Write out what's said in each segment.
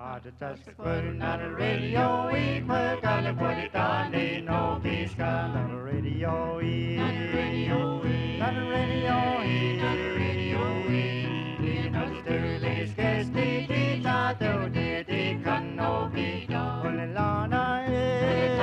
Just putting on the radio, we put on the put it on, ain't no peace on the radio, on the radio, on the radio, on the radio, you know the earliest guess the dita do the can no be done. Well, Lana, it's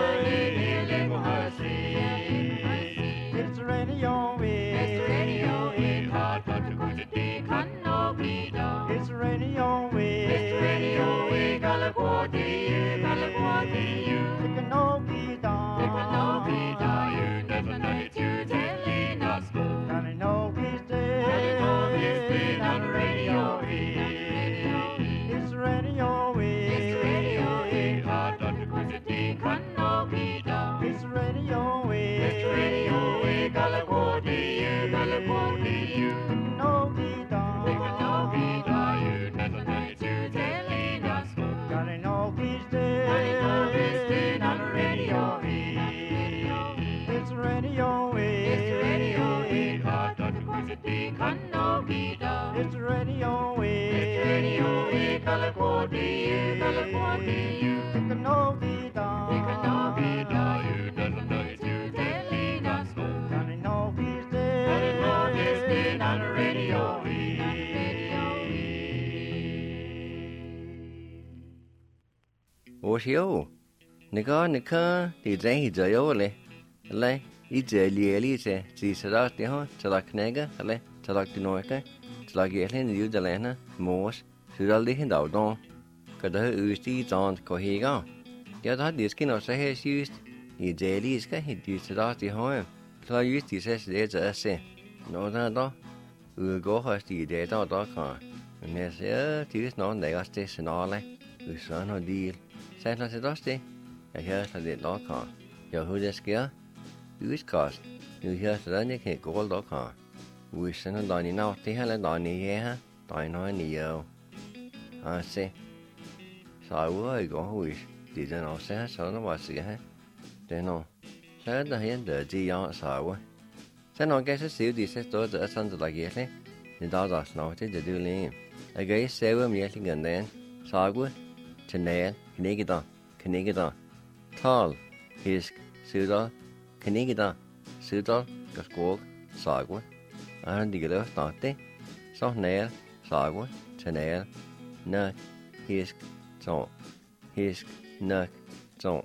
radio, it's radio, it's hard but the good the can no be done. It's radio, it's radio, we California, you, it can no be done. It can no be done. You never know it, you telling us good. And I know he's dead, on the radio, it's radio, it's radio, it's hard but the good the can no be done. It's radio, we California, you, it can no be done. It can no be done. You never know it, you telling us good. And I know he's dead, on the radio, it's radio, it's radio, it's hard but the good the can no be done. It's radio, California, you, it can no be done. It can no be done. You never know it, you telling us good. And I know he's dead, on the radio. What's yo? Nika, the day he's a yole. Le, it's a lielise, see Sadak the hot, Talaknega, le, Talak the Norca, Talagelin, you the Lena, Morse, Sudalihin Dowdon, Kada Usti, on Cohiga. The other this skin of Sahas used, he daily is he used Sadak the home. So used he says there's a say. No, no, we'll go host the data car. And they say, this no, they got this and all like, we saw no deal. Said not a dusty. I hear that dog car. Your who this gear? Use cost. You hear that you can't go dog car. We send a donny now, they had a donny here, dino in the year. I say, so I will go wish. Didn't know say so no was here. They know. Said the hand dirty young sour. Sen I guess I see this door the sons like yet. The dog are snorted the do lean. I guess 7 years and then, Sagwood, Chanel, Knigida, Tall, Hisk, Sudal, Knigida, Sudal, Gaskog, Sagwood, and the Gillow Snotty, Softnail, Sagwood, Chanel, Nuck, Hisk, Son, Hisk, Nuck, Son.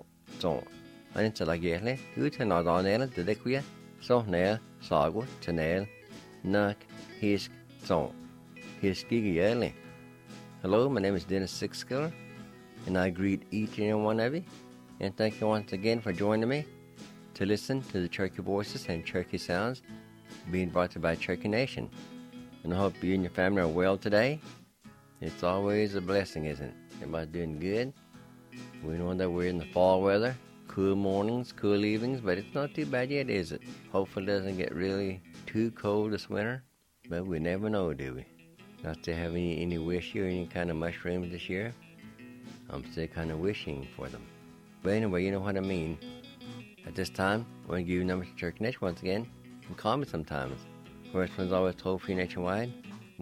And it's like yetly, who can not on nail the liquid, Softnail, Sagwood, Chanel, Nuck, Hisk, Son, Hiski yearly. Hello, my name is Dennis Sixskiller, and I greet each and every one of you, and thank you once again for joining me to listen to the Cherokee Voices and Cherokee Sounds being brought to you by Cherokee Nation. And I hope you and your family are well today. It's always a blessing, isn't it? Everybody doing good? We know that we're in the fall weather, cool mornings, cool evenings, but it's not too bad yet, is it? Hopefully it doesn't get really too cold this winter, but we never know, do we? Not to have any wish or any kind of mushrooms this year. I'm still kind of wishing for them. But anyway, you know what I mean. At this time, I want to give you numbers to Cherokee Nation once again. You can call me sometimes. First one's always toll-free nationwide.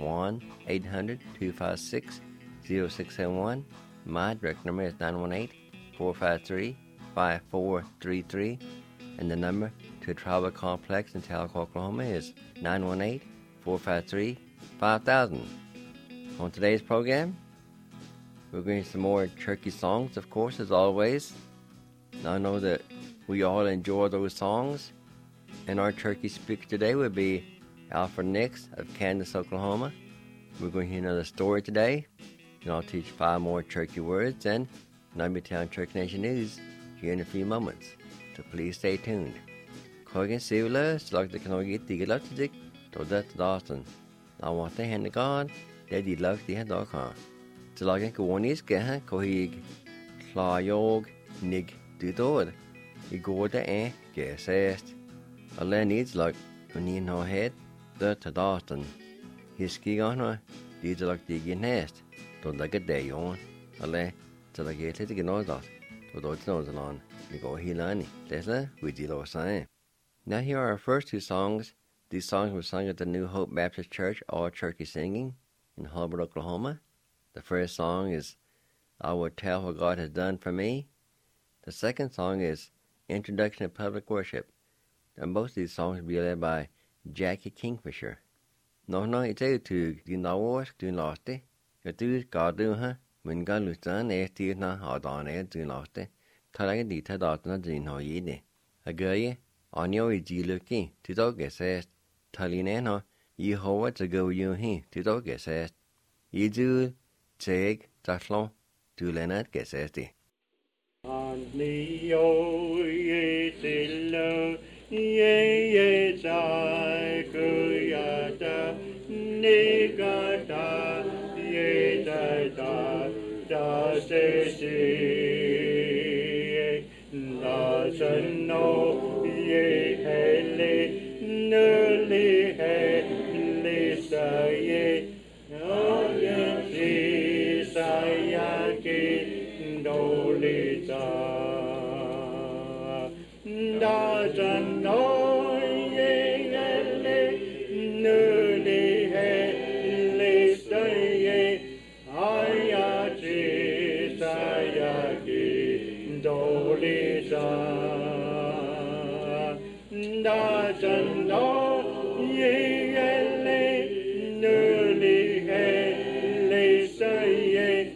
1-800-256-0671. My direct number is 918-453-5433. And the number to the Tribal Complex in Tahlequah, Oklahoma is 918-453-5000. On today's program, we're going to some more Cherokee songs, of course, as always. Now I know that we all enjoy those songs. And our Cherokee speaker today will be Alfred Nix of Candace, Oklahoma. We're going to hear another story today. And I'll teach 5 more Cherokee words. And I'll be telling Cherokee Nation News here in a few moments. So please stay tuned. Kogan Sivla, slag the Kanogit, the Galactic, to that Dawson. I want to hand the God, that he loves the head dog. Så lager jeg ikke get hvor jeg klarer nig du dår. I går det gesest. Alle needs like when you know head, the Dawson. His ski on her, these like the nest. Don't like a day on. Alle, så der get lidt noget dat. To don't know the on. We go hilani. Leslie, we deal with sign. Now here are our first 2 songs. These songs were sung at the New Hope Baptist Church, all Cherokee singing in Hubbard, Oklahoma. The first song is I will tell what God has done for me. The second song is Introduction to Public Worship. And both of these songs will be led by Jackie Kingfisher. No, it's out to the Nawask, do lost it. You do God do, huh? When God looks done, it's not hard on it, do lost it. Talaga di ta dot na din ho yidi. A guy, on your easy looking, to dog says, Talineno, you hold to go you he, to dog says. You do take Tashlon, to Leonard says the. And Leo, ye sillo, ye kuyata, nigata, ye da no ye hele, nully hele, say, sayaki, dolita, doesn't know ye hele, nully hele, say, ayachi, sayaki, dolita. Doesn't know ye newly hele say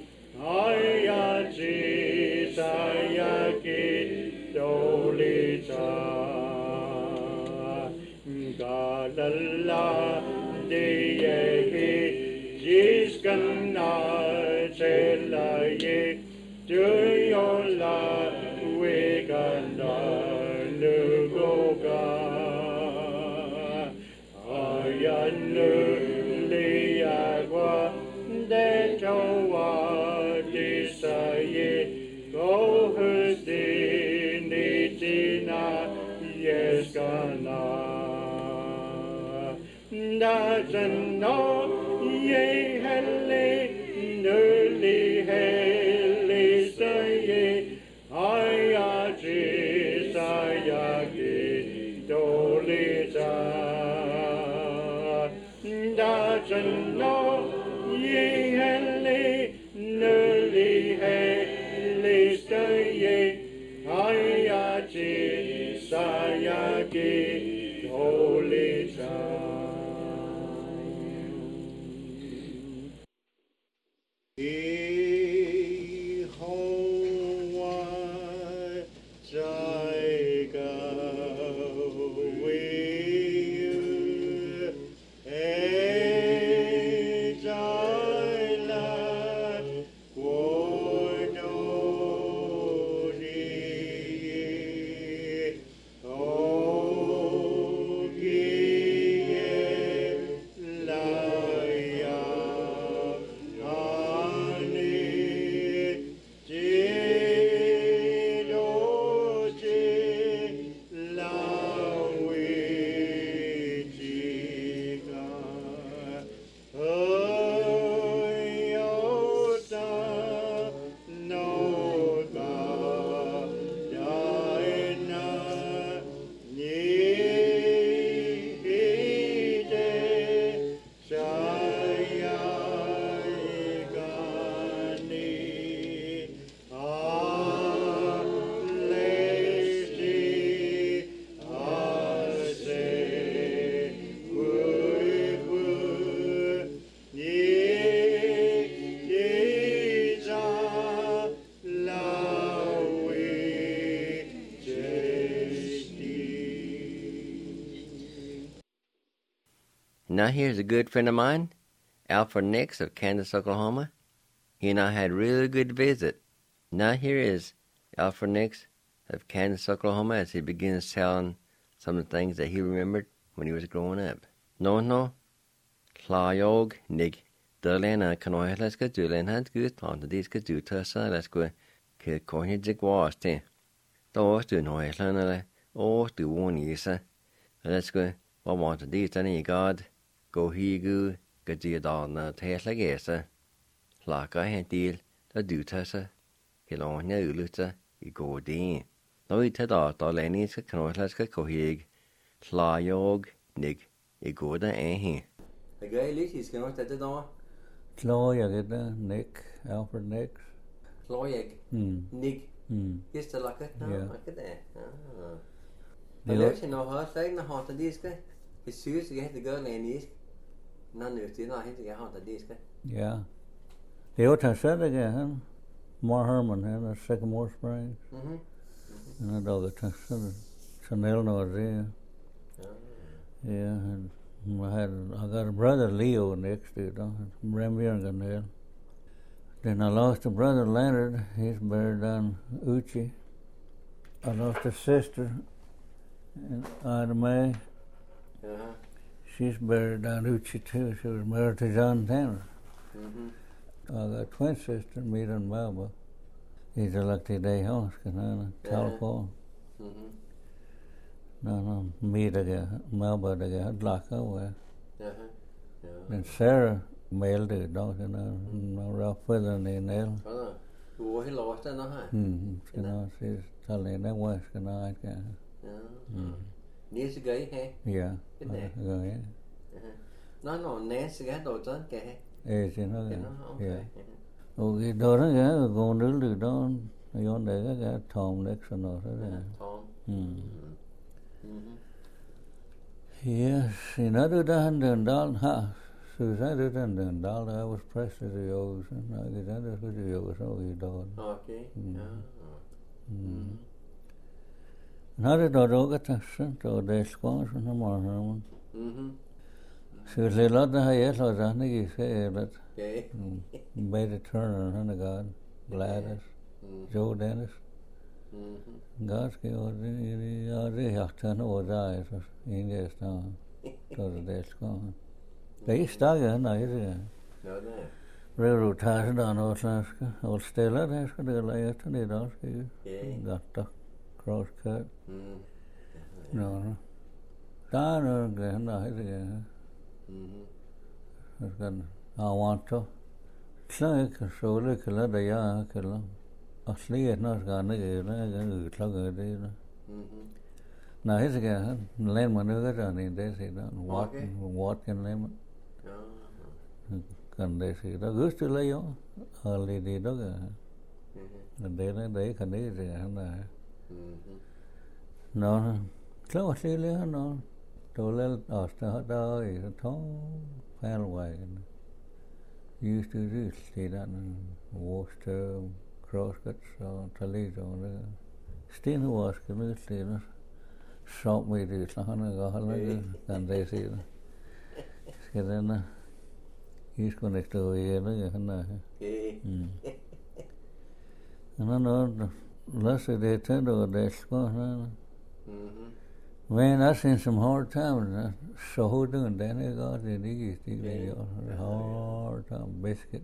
ayachi sayaki dolita galala deyehi jiskana chelaye tuyola weganda nugoga Liagua de Joa Disaye Go Hustini Tina Yeskana Doesn't know ye hele newly hele say ayaji sayaki dolita doesn't know ye hele newly hele say ayaji sayaki dolita. Now here's a good friend of mine, Alfred Nix of Kansas, Oklahoma. He and I had a really good visit. Now here is Alfred Nix of Kansas, Oklahoma, as he begins telling some of the things that he remembered when he was growing up. No, Klayog Nig Derlena Kanoy, let's go to Lenhans good on the disc to Tussa, let's go kill Corny Jig Wasti. Those do no Lana, or do one year, let's go. What want to do, any God? Go he go, get the dog, taste like yes, like I had deal, the do tessa, he long no luta, he go dean. No, he ted out, all any canoes, let's go hig, Klayog, Nig, he go the he. Claudia did Nick, Alfred Nix. Loyeg. Nig. Is the like it? No, like it there. But there's no hard thing, the hot of this guy. It's serious to get the girl in this. None of you know, I hate to get hot of this guy. Yeah. The old said again, more Herman had a Sycamore Springs. And I dog it said Chanel no there. Yeah, and I got a brother Leo next to it, Rambier. Then I lost a brother Leonard, he's buried down Uchi. I lost a sister, Ida Mae. She's buried down Uchi too. She was married to John Tanner. I got a twin sister, Mita and Melba. He's elected day house, California. No, Mita, Melba, they got locked away. Then Sarah mailed it, don't you know, rough with her nail. Oh, he lost it, no, huh? She's telling that was good night. Needs a guy, hey? Yeah. No, Nancy got those, okay? Yes, you know, yeah. Okay, daughter, yeah, going to do down. You there, got Tom Nixon or Tom. Yes, another $100 house. Susan didn't I was pressed to the O's and I get under the O's all you dog. Okay. Another dog got a cent or they squash and a more Herman. She was a lot of yes, I was on the say that Betty Turner and a god, Gladys, Joe Dennis. God's the Hachtan or dies in this town to the desk gone. They stagger night. Railroad ties down Alaska, old Stella, that's what they lay to the dog. Got the cross cut. No. Down again, night. I want to. So so look at the young killer. Asli it's not gonna get it. Now here's again, land maneuver on in this, what can name it? Can they see the good to lay on? Early the dog. And then they can do it. No, so I see no. To let us start is a tall pale wagon. Used to do see that Worcester, Crosscuts, Toledo. Still was going to shop me to Sahana, and they see it. Then he's connected to here. And I know, last they turned over their squad. Man, I seen some hard times. So who doing that? They got the hard time biscuit.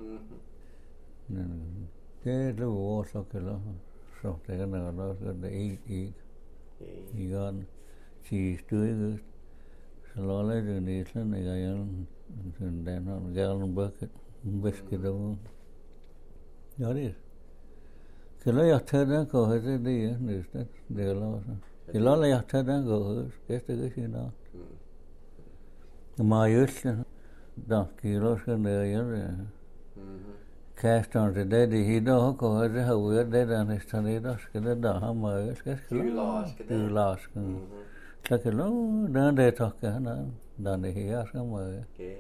Cái little water killer. So they can eat. You got cheese doing it. So all they do is they got a gallon bucket biscuit over. That is. Killer jag trädde på det det är cái lo là thật đó rồi cái gì đó mà yếu đó kilo cái này rồi cast on the day he đó có cái hậu ở đây là cái này đó cái đó mà cái lost cái lo đó để thôi cái nó đó này hiểu không mà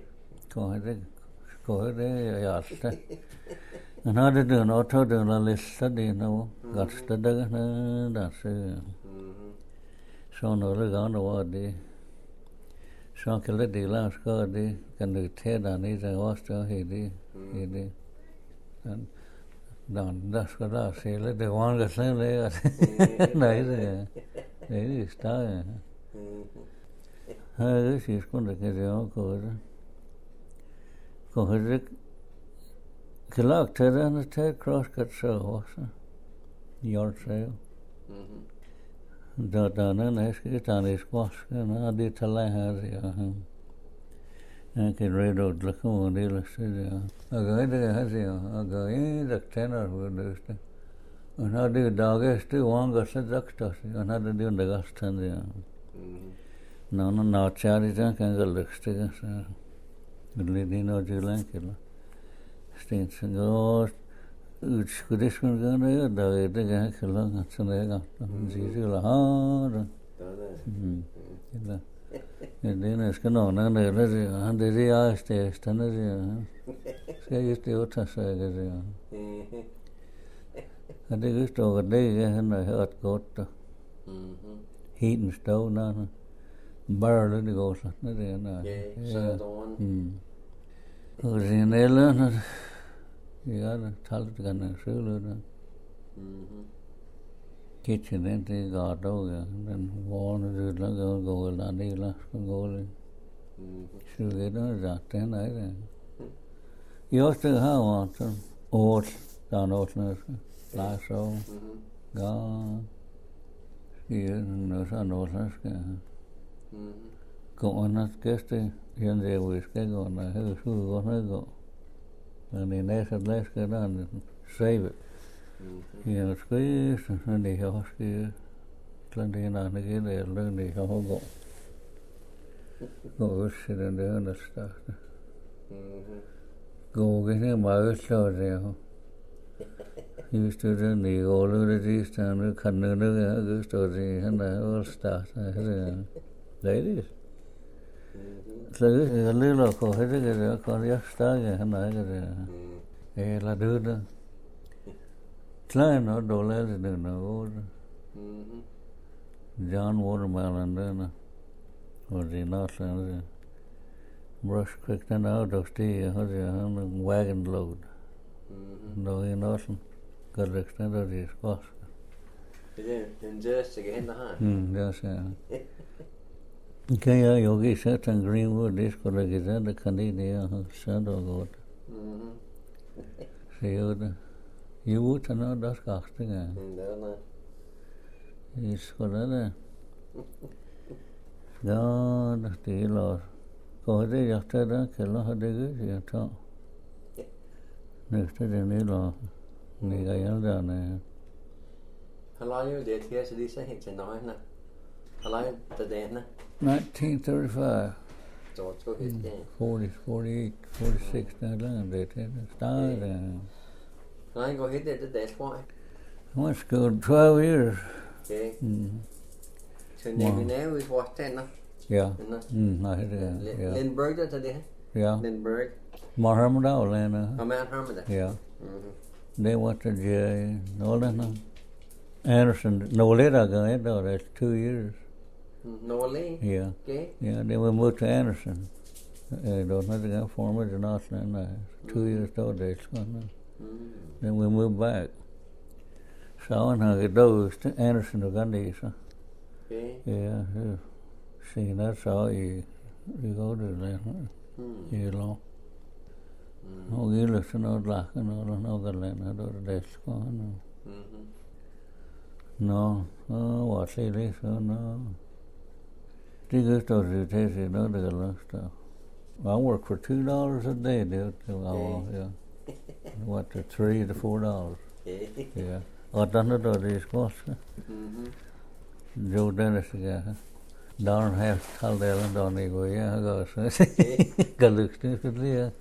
có cái giải nó được nó thôi được là list đi nó gắt đó nó đã sự so no le gano wadi so kele de las ko de kan de the da ni za wasta he de and dan das ko da se le de wan ga sen le nai de ne sta ha si con de que yo ko de kelak the na the cross cut so your trail da na cái tàn is squash nó đi thay lại ha cái railroad là không đi là sẽ ở cái đây ha gì ở cái đặc trend ở vừa đó nó đi đào cái thứ hoang cái sẽ rất tốt nó đi đi đào cái gì nó chả đi ra cái lực cái đi nó chỉ lên cái là stin go Udskudisken gan det där är det gan kallan att sen är gan. Det är ha. Det är ska någon när det han det är just stannar det. Ska just det åt sig det. Det är just då det han har hört gott. Hiten stod när bara det går så det är när. Och sen eller ja, det talte ganske sjøl. Kitchen den det godt og den vågne det lager gå eller det la skal gå det. Så det der den er det. Jeg skal ha water og der noget der så. Ja. Det er så noget der skal. Gå under gæste hen der vi skal gå når det skulle gå ned gå. And in that last get on save it. You know, squeeze and the house plenty and on again they learn the whole go sit in there and stuff. Go get him my show there. Used to do the all of the east and the canoe go story and all stuff. Ladies. Så det lille ko det kan jeg stage han det la det klein og dollar det noget John Watermelon den og det noget brush quick den out of the han wagon load no i nothing godt extend of this cost det en just til hen der det er Kaya yogi sat in Greenwood disco like that the Canadian shadow got. Seyoda. You would know das casting. Is colada. God still or Code after that Kella had a good yet. Next to the Nilo Nigayalda. How long you did here to this hit in nine? How long the day? 1935. Så tror jeg det. 40, 48, 46 det started. Nej, går helt det der tror jeg. I went to school 12 years. Okay. Så now is what then? Yeah. Nej, det er. Lindbergh der til det her? Ja. Lindbergh. Mohammed Lena. Mohammed. Ja. They went to jail. No. Anderson, no later ago, that's 2 years. Norley? Yeah. Okay. Yeah, then we moved to Anderson. Don't have to go former to Northland. 2 years old, that's gone. Then we moved back. So I get those to Anderson, Uganda. Okay. Yeah. See, that's all you go to there. You know. No, you listen to black and all another land. I don't know that's gone. No. Oh, what's it? So no. Det good story to taste it, no, the last stuff. I work for $2 a day, dude, till yeah. What, to $3 to $4. Yeah. I done it all these costs. Joe Dennis again. Darn half Taldale and Donny go, yeah, I got it. Got look stupidly, yeah.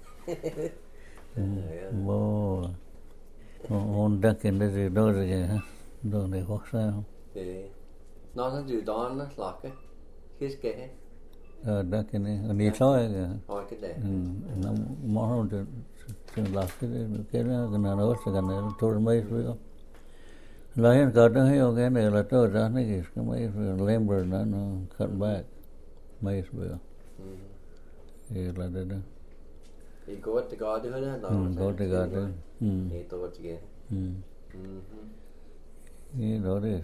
Boy. On duck in the door again, don't they walk down? Nó nó dự đoán nó lọt cái cái đó cái này đi thôi thôi cái đấy nó món rồi lọt cái nào sẽ cái này tôi mấy rồi là hiện có đó hay cái này là tôi ra cái mấy lumber nó cut back mấy rồi thì là đó thì có cái đó đó có cái đó thì tôi chỉ cái đó đấy.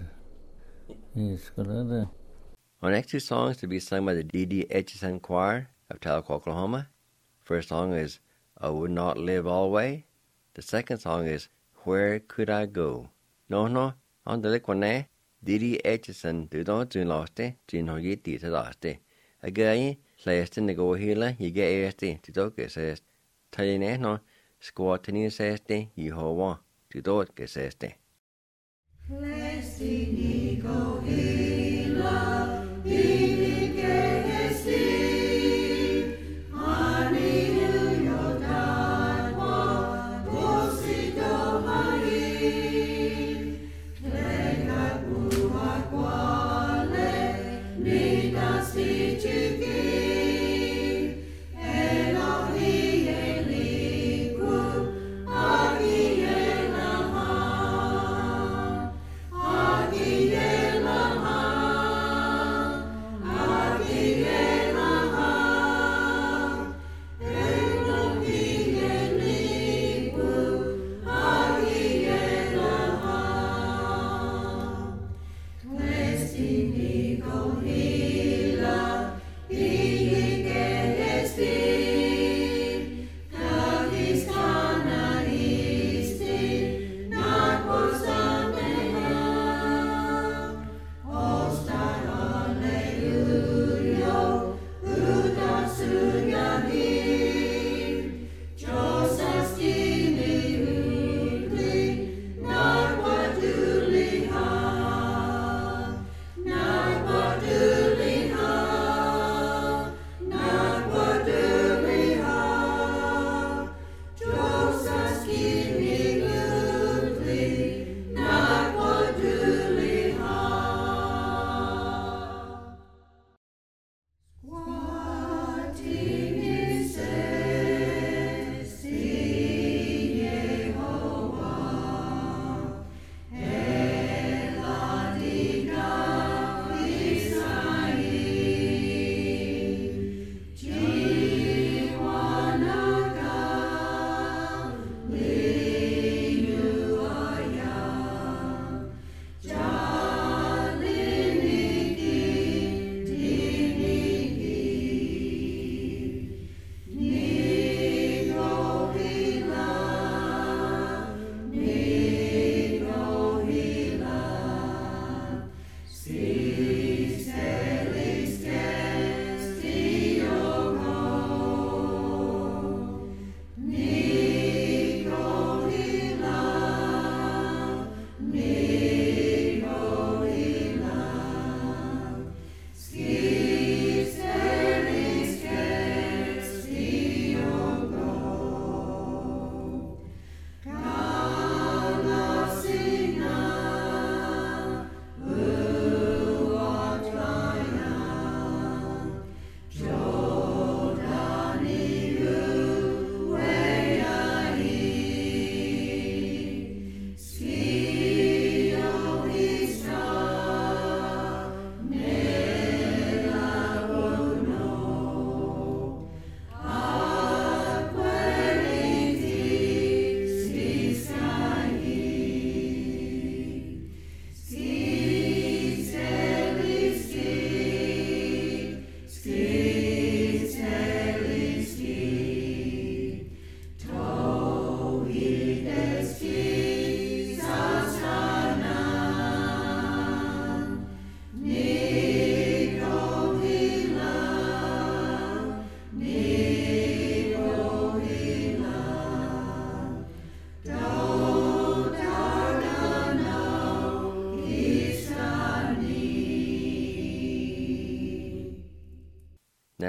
Our next two songs to be sung by the D.D. Etchison Choir of Tahlequah, Oklahoma. First song is I Would Not Live Always. The second song is Where Could I Go? No, on the lick one D.D. Etchison do not do lost it, do not get it lost it. Again, last in the go healer, you get este, to dog it says. Tell you no, squat in his este, you ho one, to dog it says. Lest in go healer, he get sleep. Honey, you know that one, go see the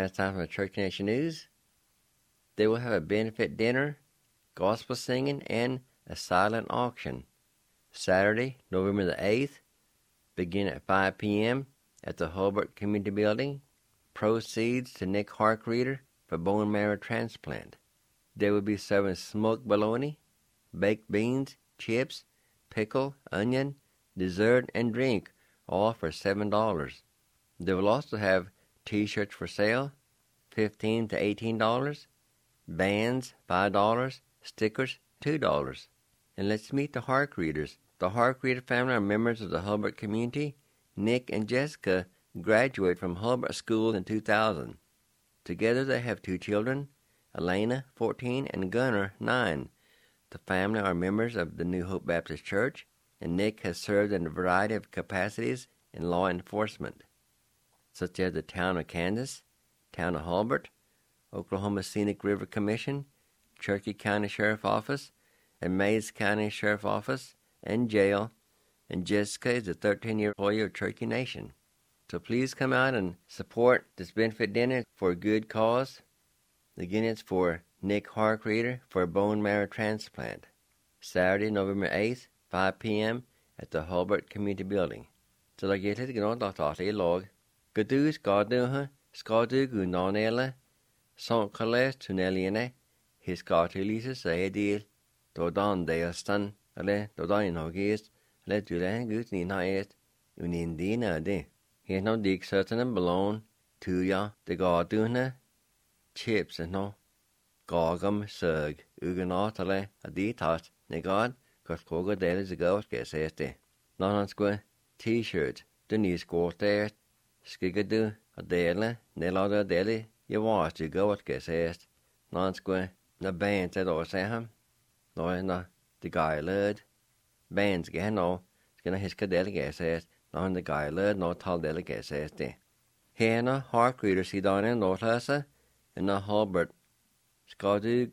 it's time for the Church Nation News. They will have a benefit dinner, gospel singing, and a silent auction. Saturday, November the 8th, begin at 5 p.m. at the Hulbert Community Building. Proceeds to Nick Harkreader for bone marrow transplant. They will be serving smoked bologna, baked beans, chips, pickle, onion, dessert, and drink, all for $7. They will also have T-shirts for sale, $15 to $18, bands, $5, stickers, $2. And let's meet the Harkreaders. The Harkreader family are members of the Hulbert community. Nick and Jessica graduated from Hulbert School in 2000. Together they have 2 children, Elena, 14, and Gunnar, 9. The family are members of the New Hope Baptist Church, and Nick has served in a variety of capacities in law enforcement, such as the Town of Kansas, Town of Hulbert, Oklahoma Scenic River Commission, Cherokee County Sheriff Office, and Mayes County Sheriff Office, and jail, and Jessica is a 13-year employee of Cherokee Nation. So please come out and support this benefit dinner for a good cause. Again, it's for Nick Harkreader for a bone marrow transplant. Saturday, November 8th, 5 p.m. at the Hulbert Community Building. So la gete gno da tali log. Gadu skaduha, skadu gunanela, son kales tuneliene, his cartilisa saedil, dodan deastan, ale dodan hogist, le dulen gut ni naest, unindina de. He no dig certain and belong to ya, the garduna, chips and no, gogum surg, uganatale, a detat, negad, cos koga delis a goat guess este. Non sque, T-shirts, the news quote there, skigadu, a dele, nelada deli, you watch to goat guess est. Non sque, the bands at all saham, no, the guy led, bands get no, skina his cadel guess est. On the guy led no tal delegates este. Hena Harkreader si dana no tlasa, and the Hulbert skadu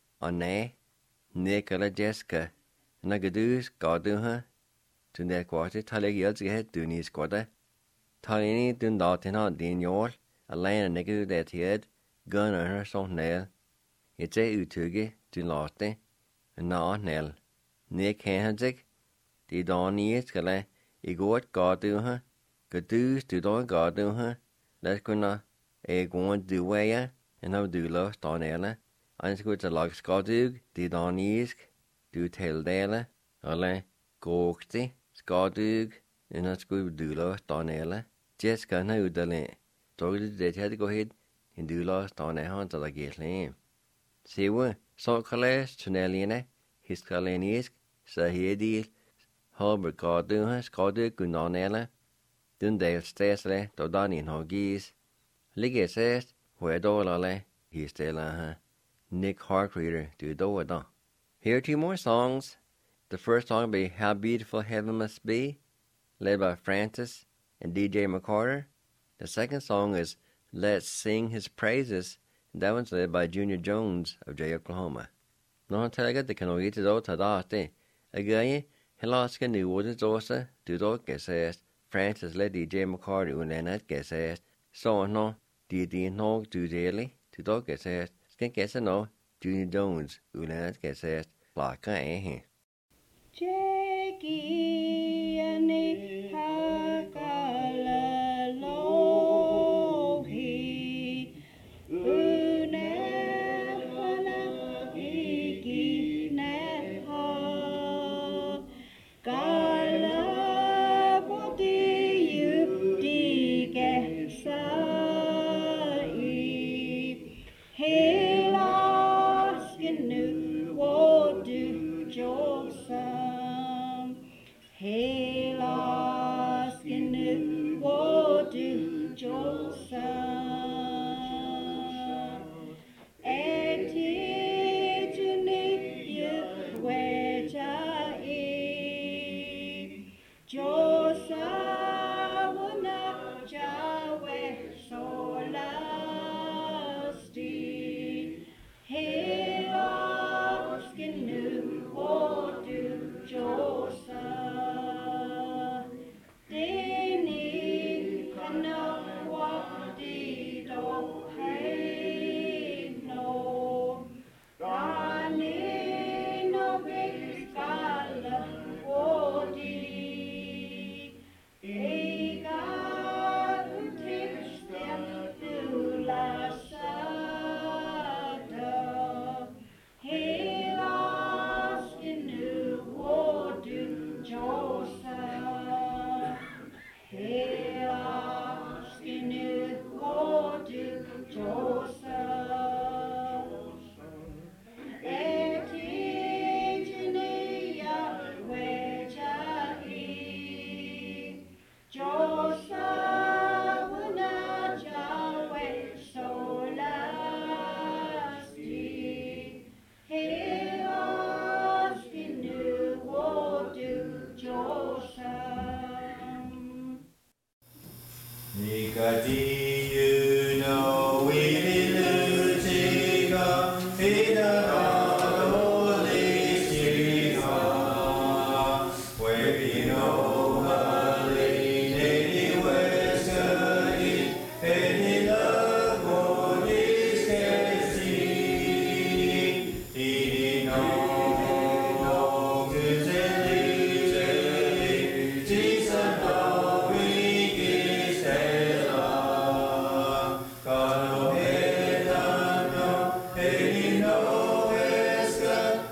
on Nicola Jessica, and the gadus gaduha, to the quarter talegils get dunis quada. Talini dun datina din yor, a lane and nigger that head, gun on her son nail. It's a utugi, dun lotte, and na nel. Nick Hanzik, the dawny skale. I går gaduha, gadus du don gaduha, let kunna e gwan duwaya, and how do lo stonella, and squid a log skadug, di don isk, du tel dela, ale, gokti, skadug, and a squid do lo stonella, Jessica na udale, doggy de had go ahead, and do lo stoneha to the gate lame. See what, so kales, tunelline, his kalenisk, sahedi, Hulbert gaduha, skadu gunanela, dundale stasle, dodani hogis, liges est, wedolale, he stela, Nick Harkreader, do doada. Here are 2 more songs. The first song will be How Beautiful Heaven Must Be, led by Francis and DJ McCarter. The second song is Let's Sing His Praises, and that one's led by Junior Jones of Jay, Oklahoma. No talaga de kanogi to do tadate. Again, Helaska new woods dosa, do do guess Francis led DJ McCarty unenet guess so no, did no do daily, to do guess skin guess no, Junior Jones unenet guess Laka eh. Jackie and Hakala Lohi Unefana Iki Neha Kala Poti Yupti Kesai Helaskinu Wodu Josam Helaskinu Wodu Josam Etijuni Yuwejai Josawana Jawe Solasti Helaskinu Wodu Josam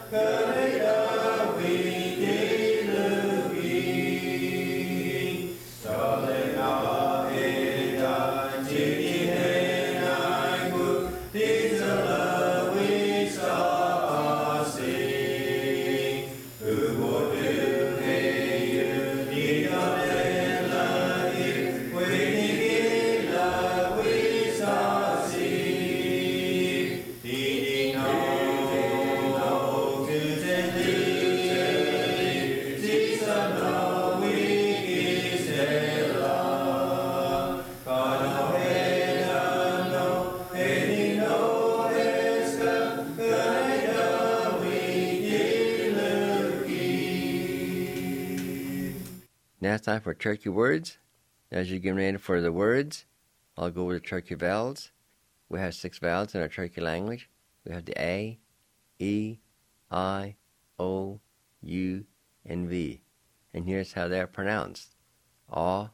Now it's time for turkey words. As you're getting ready for the words, I'll go over the turkey vowels. We have 6 vowels in our turkey language. We have the A, E, I, O, U, and V. And here's how they're pronounced. A,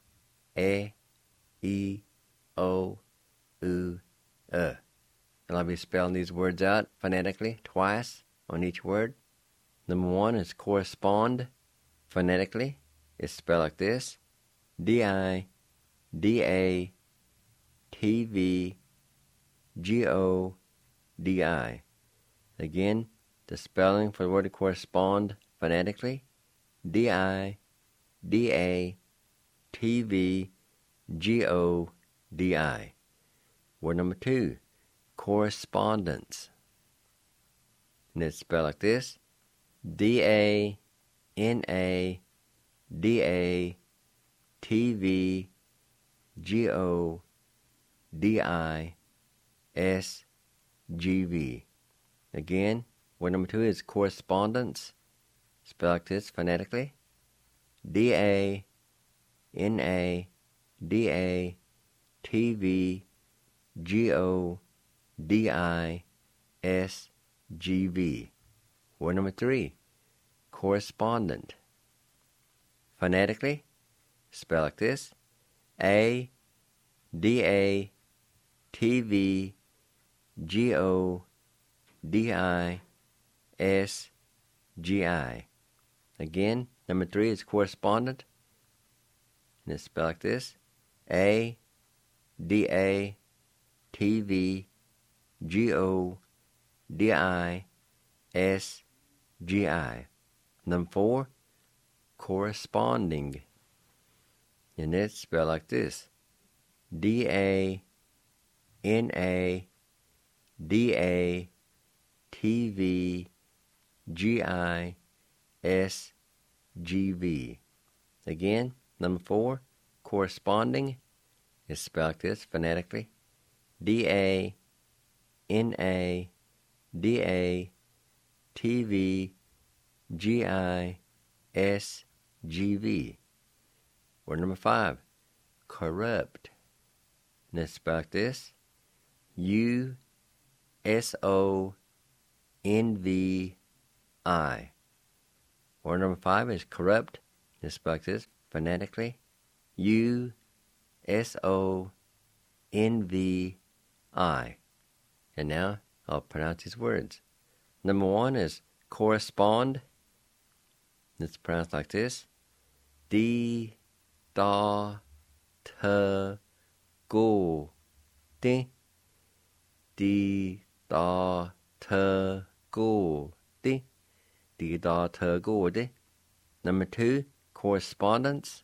E, O, U, And I'll be spelling these words out phonetically twice on each word. Number 1 is correspond. Phonetically, it's spelled like this. D-I-D-A-T-V-G-O-D-I. Again, the spelling for the word to correspond phonetically. D-I-D-A-T-V-G-O-D-I. Word number 2, correspondence. And it's spelled like this. D-A-N-A-D-A-T-V-G-O-D-I-S-G-V. Again, word number 2 is correspondence. Spelled like this phonetically. D-A-N-A-D-A-T-V-G-O-D-I-S-G-V. Word number 3, correspondent. Phonetically, spelled like this. A-D-A-T-V-G-O-D-I-S-G-I. Again, number 3 is correspondent. And it's spelled like this. A-D-A-T-V-G-O-D-I-S-G-I. Number 4, corresponding. And it's spelled like this. D-A-N-A-D-A-T-V-G-I-S-G-V. Again, number 4, corresponding, is spelled like this phonetically. D-A-N-A-D-A-T-V-G-I-S-G-V. Word number 5, corrupt. And it's spelled like this. U-S-O-N-V-I. Word number 5 is corrupt. And it's spelled like this phonetically. U-S-O-N-V-I. And now I'll pronounce these words. Number 1 is correspond. It's pronounced like this. D-da-t-go-D. D-da-t-go-D. D-da-t-go-D. Number 2, correspondence.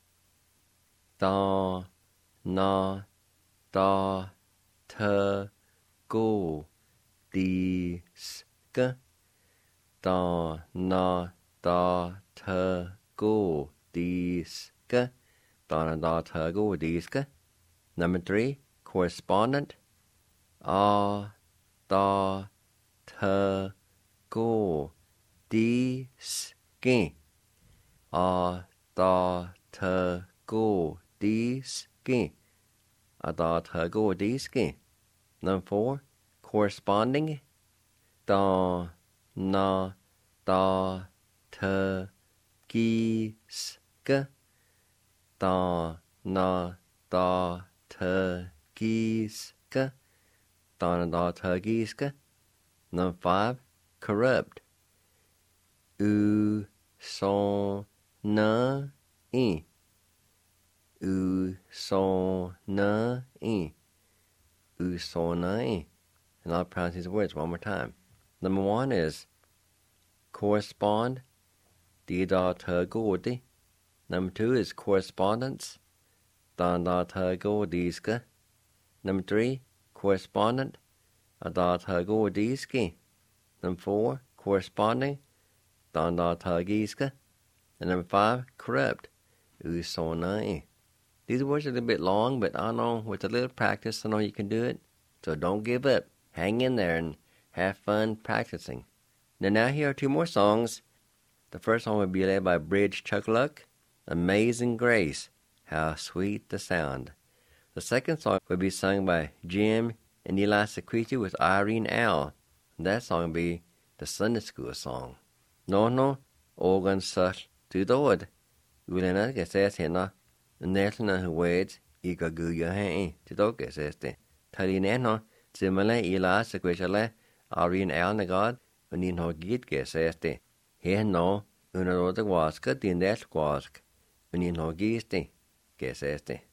Da-na-da-t-go-D-s-k. Da-na-da-t-go-D-s-k. Da-na-da-t-go-D-s-k. Number 3, correspondent. A-da-t-go-D-s-k. A-da-t-go-D-s-k. A-da-t-go-D-s-k. Number 4, corresponding. Da-na-da-t-gi-s-k. Da-na-da-t-gi-s-k. Da-na-da-t-gi-s-k. Number 5, corrupt. U, son, na, e. U, son, na, e. U, son, na, e. And I'll pronounce these words one more time. Number 1 is correspond, di da ta gordi. Number 2 is correspondence, dan da ta gordiska. Number 3, correspondent, da ta gordiski. Number 4, corresponding, dan da ta giska. And number 5, corrupt, u son na e. These words are a little bit long, but I know with a little practice, I know you can do it. So don't give up. Hang in there and have fun practicing. Now here are 2 more songs. The first song will be led by Bridge Chuckluck, Amazing Grace, How Sweet the Sound. The second song will be sung by Jim and Eli Sequiti with Irene Owl. And that song will be the Sunday School song. No, organ such to the wood. Ulena que says hena, and Nelson who waits, Ika Guya Hay, to the que says the Talineno. Similar Eli Sequitiale, Irene Owl Nagad, and in her git que says the Here no, una rota waska, din that wask, and in her giste, que says the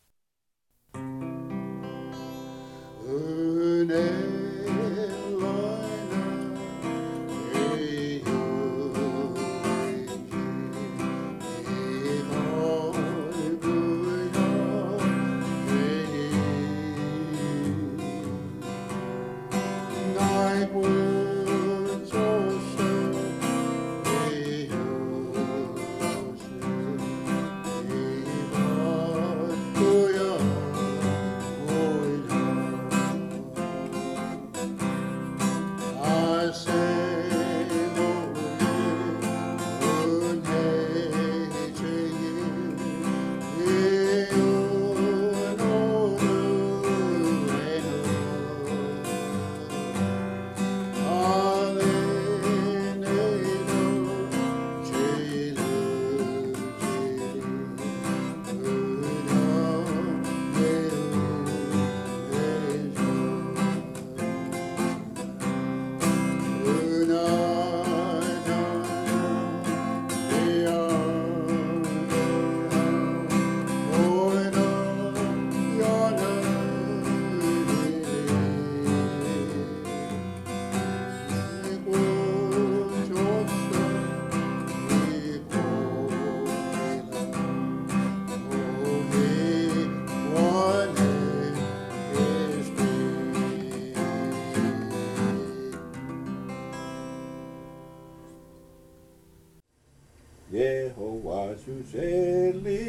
Yehovah Suseli,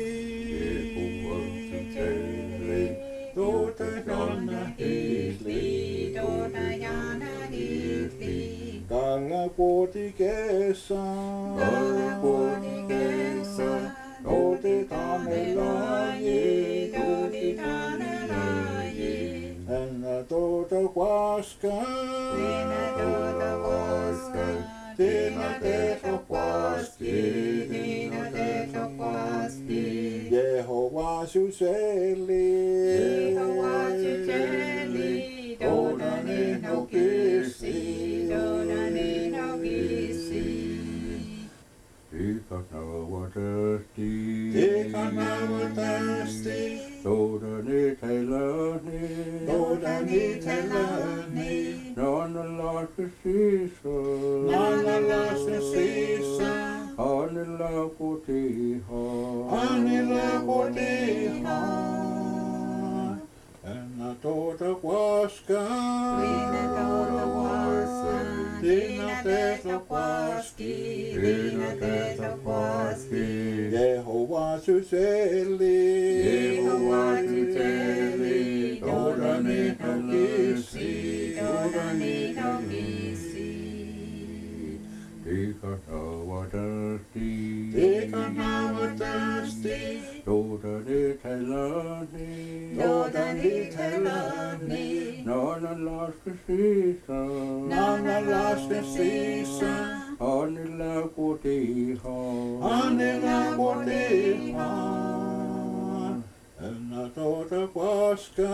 Dota Yana Hisli, Ganga Portigesa, Doti Tanelaye, and the Dota Huasca, Dina Deta Huasca, Yehovah Suseli, Dona no Kisi, Tikana thirsty, Doda ni telani, Nona lost the season, Anila Potiha, and I told the Huasca, Dina Teta Huasca, Yehovah Suseli, Doda ni Kisi, Tikana thirsty, Doda ni telani, Nona lost the season, Anila Potiha, and I thought of Huasca,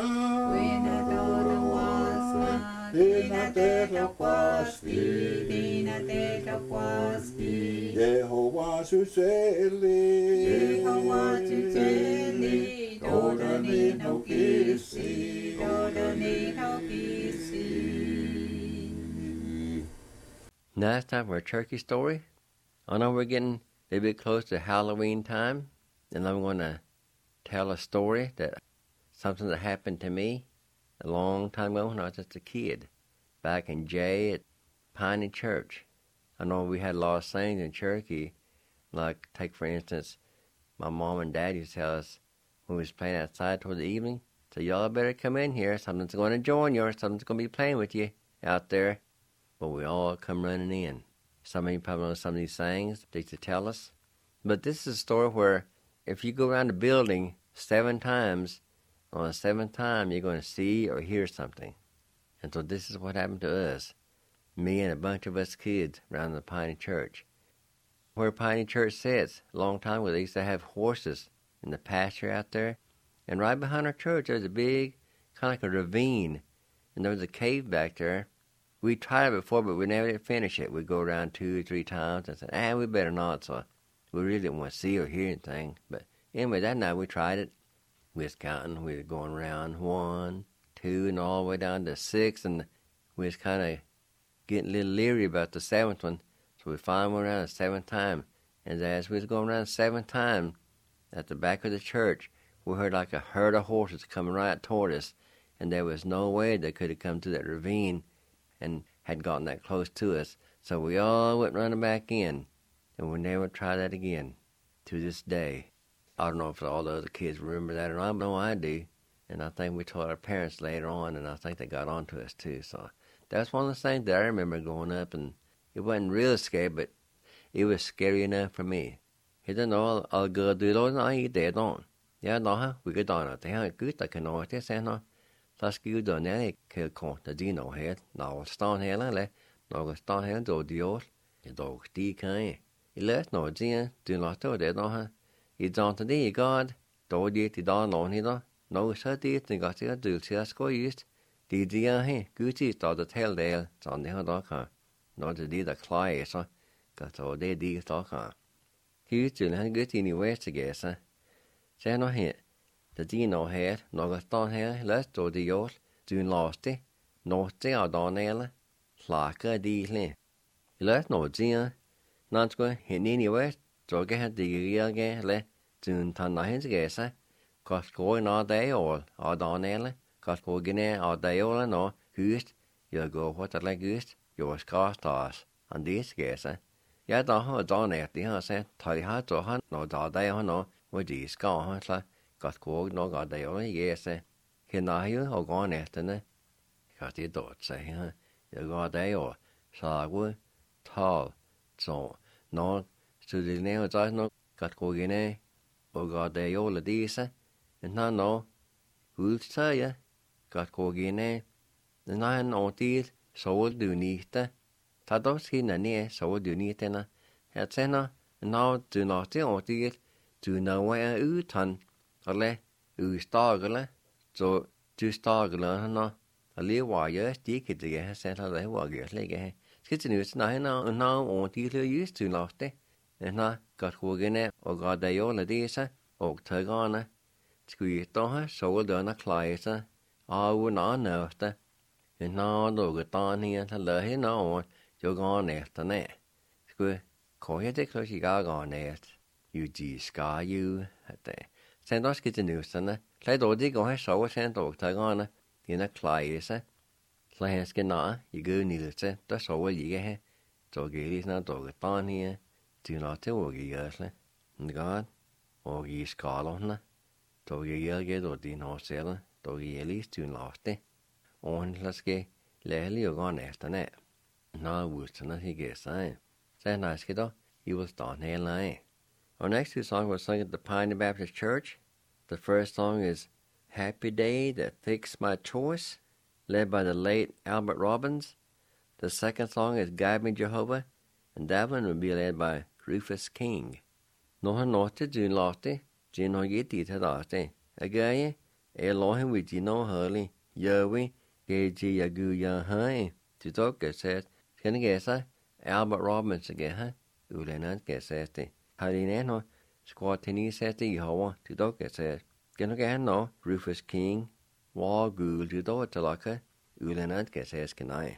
Dina Teta Huasca, Jehovah suseli, Jehovah suseli, dodani no kisi, dodani no kisi. Now it's time for a turkey story. I know we're getting a bit close to Halloween time, and I'm going to tell a story something that happened to me a long time ago when I was just a kid, back in Jay at Piney Church. I know we had a lot of things in Cherokee, like take for instance, my mom and dad used to tell us when we was playing outside toward the evening, so y'all better come in here, something's going to join you, or something's going to be playing with you out there. But we all come running in. Some of you probably know some of these things they used to tell us. But this is a story where if you go around the building 7 times, on the 7th time you're going to see or hear something. And so this is what happened to us. Me and a bunch of us kids around the Piney Church. Where Piney Church sits, a long time ago, they used to have horses in the pasture out there. And right behind our church, there was a big, kind of like a ravine. And there was a cave back there. We tried it before, but we never did finish it. We'd go around 2 or 3 times and said, we better not. So we really didn't want to see or hear anything. But anyway, that night we tried it. We was counting. We were going around 1, 2, and all the way down to 6. And we was kind of getting a little leery about the 7th one. So we finally went around the 7th time. And as we was going around the 7th time, at the back of the church, we heard like a herd of horses coming right toward us. And there was no way they could have come through that ravine and had gotten that close to us. So we all went running back in, and we never tried that again to this day. I don't know if all the other kids remember that or not, but no, I do. And I think we told our parents later on, and I think they got on to us too. So that's one of the things that I remember growing up, and it wasn't real scary, but it was scary enough for me. He didn't know all good do those, and I eat that on. Yeah, no, we could on it. They had good, I can know it, they no. Tas Gud nere ke konta dino het, na stan hele le, no stan hele do dios, e do sti kai. I let no dia, do not to de no ha. I don't de God, do di ti da no ni do. No sa di ti got ti do ti asko just. Di dia he, guti sta the tail del, son de ha do ka. No de di da clay so, got to de di sta ka. Ki tu han guti ni west to get sa. Say no he. The dino her, något dan her, lätt och det gjort, du laste, något av dan eller, slaka dile. Lätt något dia, nansko, hinni west, droge had the reage, le, dun tanna hins gesa, kost gå na day av dan eller, kost gå gene av day no, hust, jag går på att lägga just, jag ska stas, and this gesa. Jag da har dan ett, har sett, tar jag så han, no da day no, och det ska han sla. Got go no got they only yes hina you or gone after got it dot say you got they or sagu tall so no to the name does no got go in or got they all the this and no who'll say ya got go in the nine on this so do need ta dos hina ne so do need na at sena now do not on this do no way utan alle stagele så du stagele han alle var ju sticket det sen hade var ju lägga ska det nu snä na och det just du låste na got hugene och got det ju det så och tagana skulle då ha så då na klaisa och na nösta na då got ni så lä na och jag går ner där nä skulle kommer det klart jag går ner ju ska ju det sen då ska det nu sen lägg då det går så sen då tagana det na klaisa lägg ska na ju gå ni det då så ju det så det na då got ni du not to och görsle God och I skalorna då jag då din hosel då jag du laste och läske läli och gå efter nä na wustna hige sai sen na ska då you will start hela. Our next 2 songs were sung at the Piney Baptist Church. The first song is Happy Day That Fixed My Choice, led by the late Albert Robbins. The second song is Guide Me Jehovah, and that one will be led by Rufus King. Nå har nått du låte, du har gitt dit til date. Again, låhen vi de nå hørlig, gjør vi, gej jeg gu jeg høy. Du dokker sæt, skal jeg gæse, Albert Robbins again, Ulenan Gassati. Harinano, Squatini Sati Hawa, to dog says. Ganogano, Rufus King, Wall Ghoul, to do it to Laka, Ulenan Gassas can I.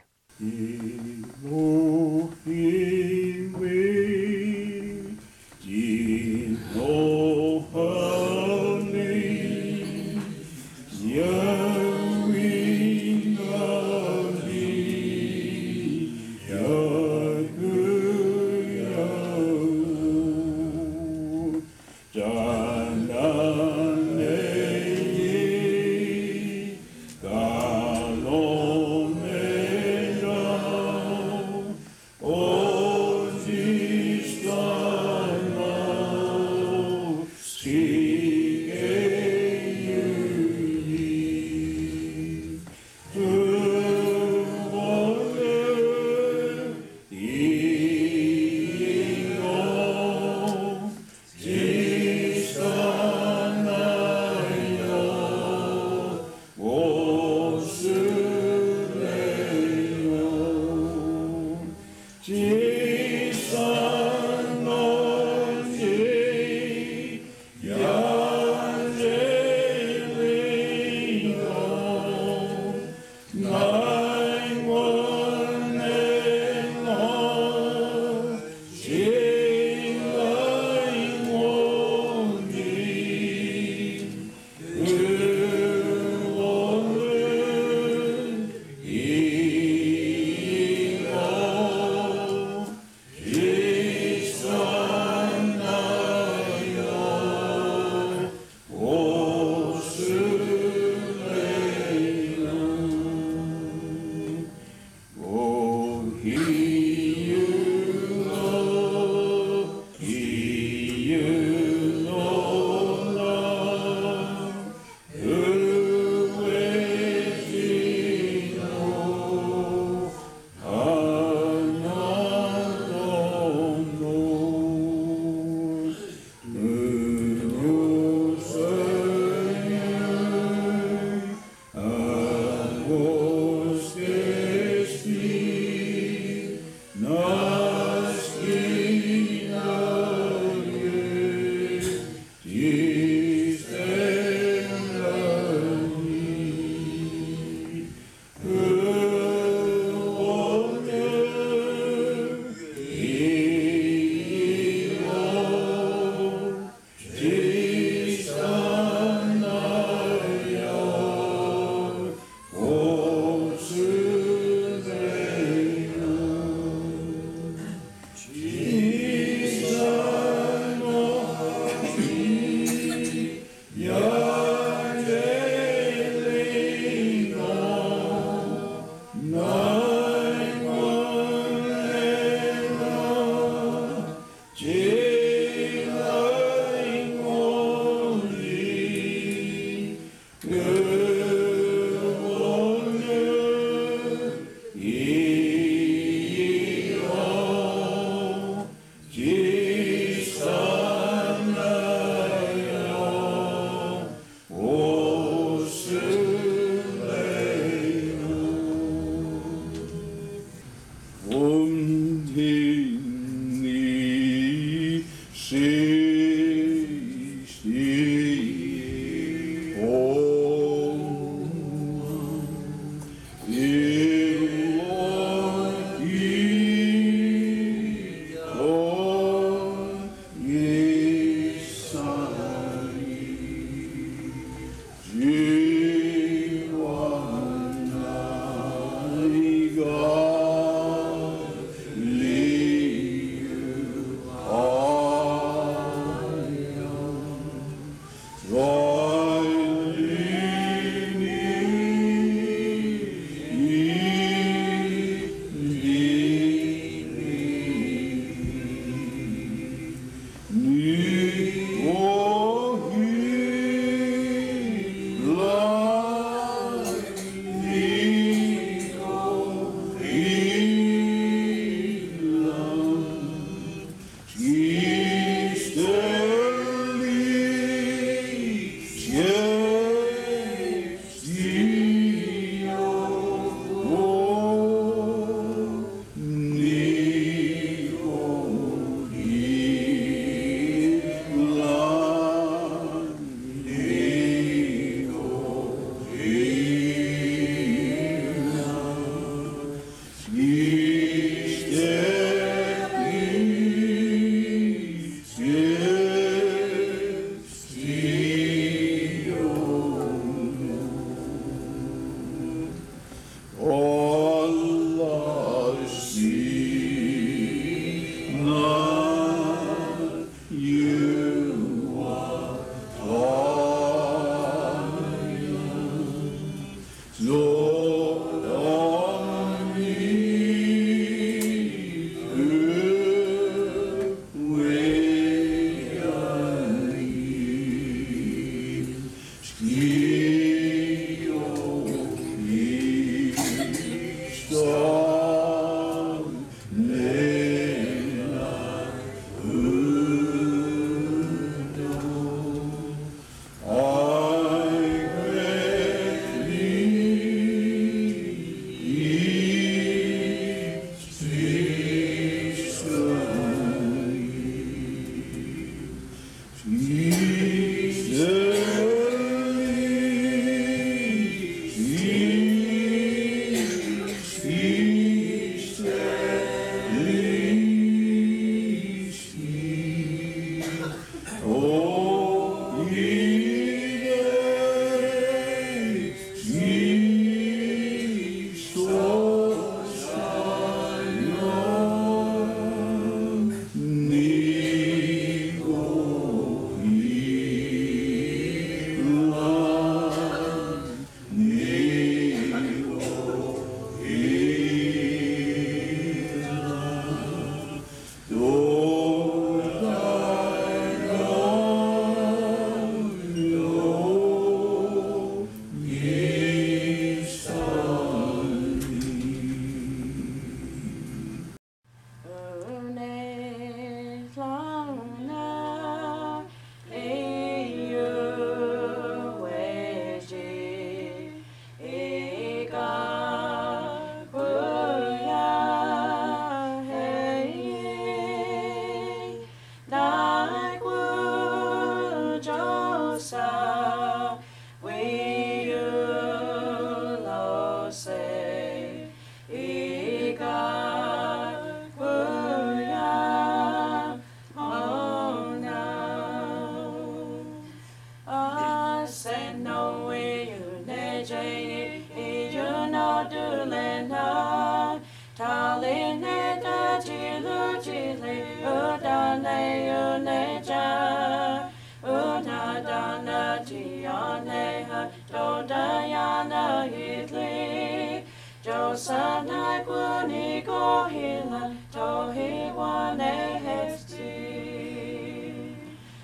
ne uneja una dana tiane ha to dayana hitli Josana kuni go hila to he wane hesti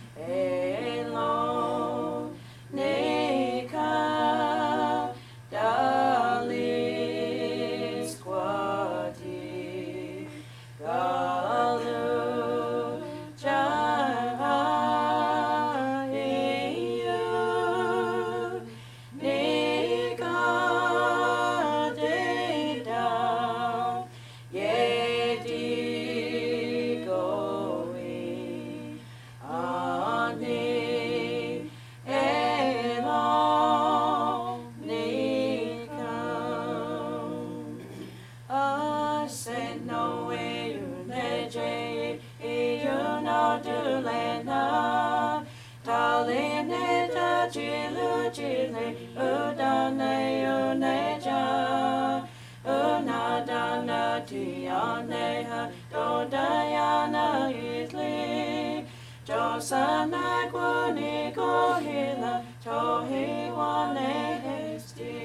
elo nika dali squati galu java eu nika de down ye di going ani elo nika I said no way you neje you know do lena taline ta chilu chile udane uneja una dana tiane ha do dayana itli Josana kuni go hila to he wane hesti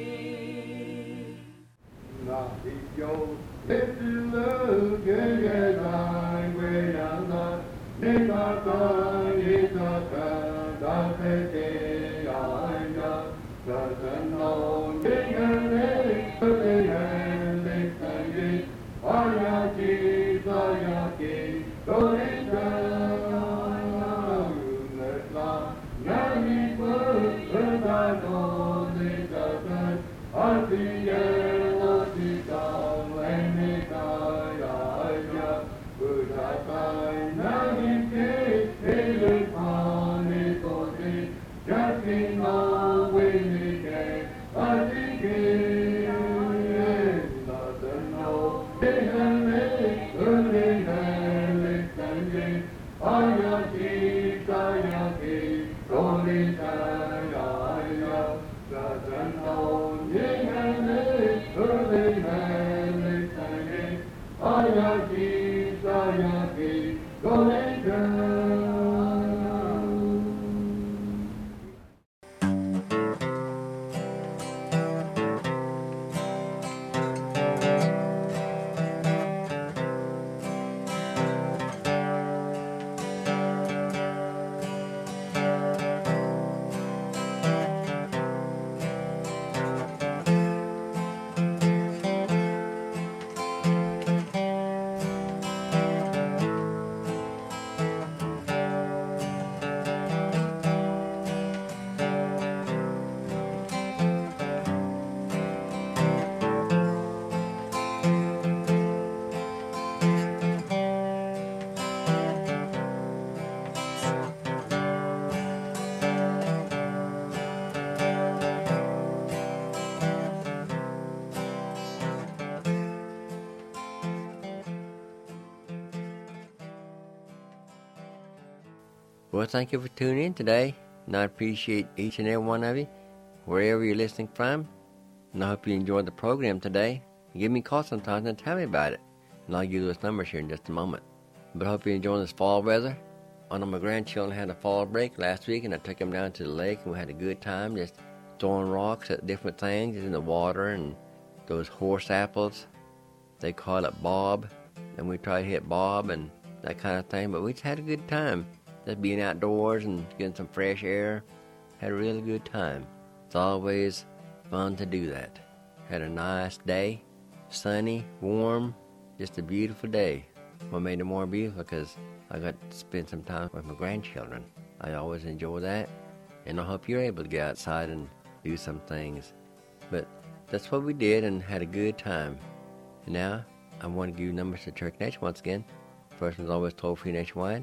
Well, thank you for tuning in today, and I appreciate each and every one of you, wherever you're listening from, and I hope you enjoyed the program today. Give me a call sometimes and tell me about it, and I'll give you those numbers here in just a moment. But I hope you're enjoying this fall weather. One of my grandchildren had a fall break last week, and I took them down to the lake, and we had a good time just throwing rocks at different things in the water, and those horse apples, they call it bob, and we tried to hit bob and that kind of thing, but we just had a good time. Just being outdoors and getting some fresh air. Had a really good time. It's always fun to do that. Had a nice day. Sunny, warm, just a beautiful day. What made it more beautiful because I got to spend some time with my grandchildren. I always enjoy that. And I hope you're able to get outside and do some things. But that's what we did and had a good time. And now I want to give you numbers to Church Nation once again. First one's always toll-free nationwide.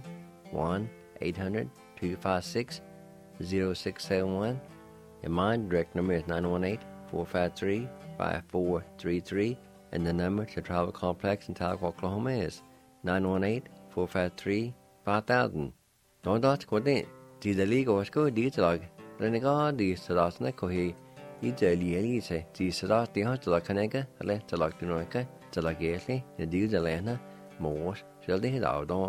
1-800-256-0671. And mine, direct number is 918-453-5433. And the number to Travel Complex in Tahlequah, Oklahoma is 918-453-5000. Don't ask what they did the legal school dialogue. Then they got these to last night. He Italy say, these to last the house to la Canega, a letter like the Noika, to la Gasly, the deal the Lana, Morse, shall they hit out on.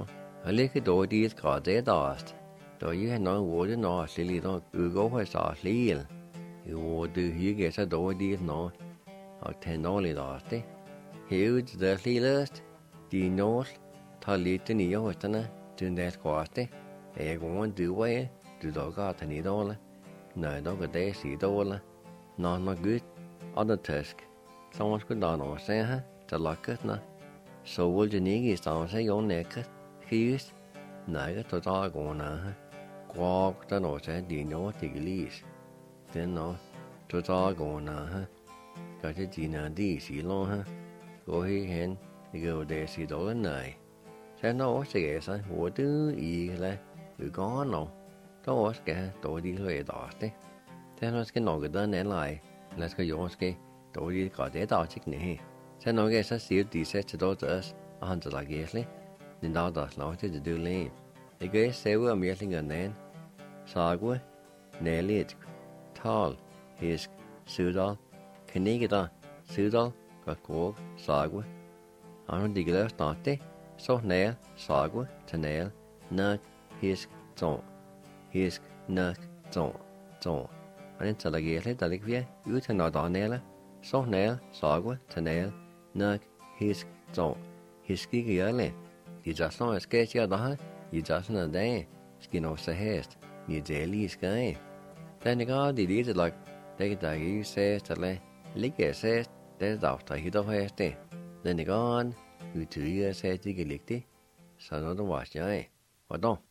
Og ligge dog de et grad det dast. Da I har noget ordet når slet og udgå for sig slet. Jo, det hygge så dog de et når. Og tage noget lidt dast det. Hævet der slet de når tager lidt den i hosterne. Den der skrås det. Jeg går en dyvej. Du dog har den i dårlig. Nej, dog er det sig dårlig. Når godt. Og det tøsk. Så man skulle da nå sig her. Der lakket når. Så vil den ikke i stedet sig jo nækket. Kigges. Nej, det der går her. Grog, der nå sig de nå til glis. Den nå. Der går her. Gør det dine de siger her. Gå hen. Det går det sig dårlig nej. Så når også sig hvor du i eller du går nå. Der også skal dog de høje dårste. Det er skal nok der nærlej. Lad skal jo ske dog de grad det der til knæ. Så nok så siger de sæt til dårs og han der gæsle. Den der slår til det læge. Det gør selv om jeg næn. Sagwe, nælet, tal, hisk, sydal, knægter, sydal, grog, sagwe. Og når de glæder snart det, så næl, sagwe, tanal, nak, hisk, tån. Hisk, nak, tån. Og den tager gæsle, der ligger vi ud til når der næle. Så næl, sagwe, tanal, nak, hisk, tån. Hisk ikke gjørle. De der slår jeg skal sige der her. De der sådan en dag. Skal nå så hæst. Ni det lige skal. Den grad de lidt lag. Det der ikke sæst eller ligge sæst. Det der der hitter hæst det. Den grad vi tyder sæst ikke ligge. Så når du var jeg. Og då